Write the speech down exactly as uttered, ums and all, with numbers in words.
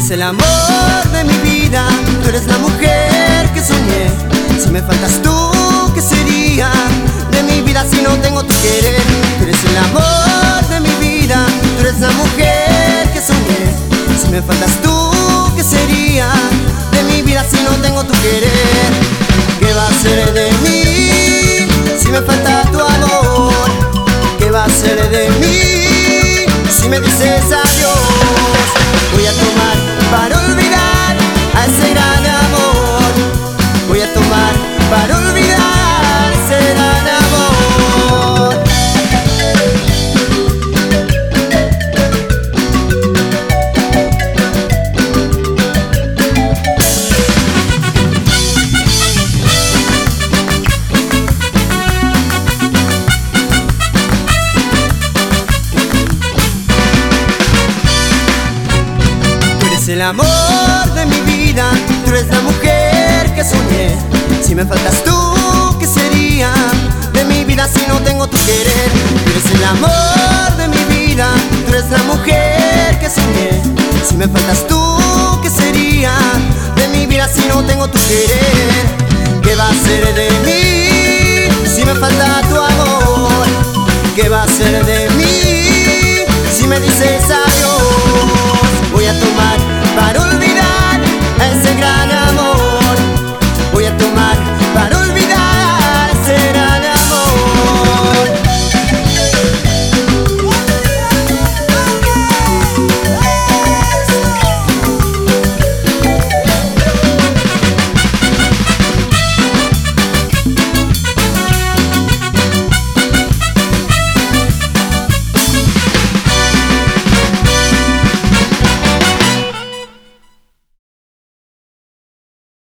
eres el amor de mi vida, tú eres la mujer que soñé. Si me faltas tú, ¿qué sería de mi vida si no tengo tu querer? Tú eres el amor de mi vida, tú eres la mujer que soñé. Si me faltas tú, ¿qué sería de mi vida si no tengo tu querer? ¿Qué va a ser de mí si me falta tu amor? ¿Qué va a ser de mí si me dices adiós? Voy a tomar para olvidar a ese gran amor. Voy a tomar para olvidar ese gran amor. Tú eres el amor de mi vida, tú eres la mujer que soñé. Si me faltas tú, ¿qué sería de mi vida si no tengo tu querer? Tú eres el amor de mi vida, tú eres la mujer que soñé. Si me faltas tú,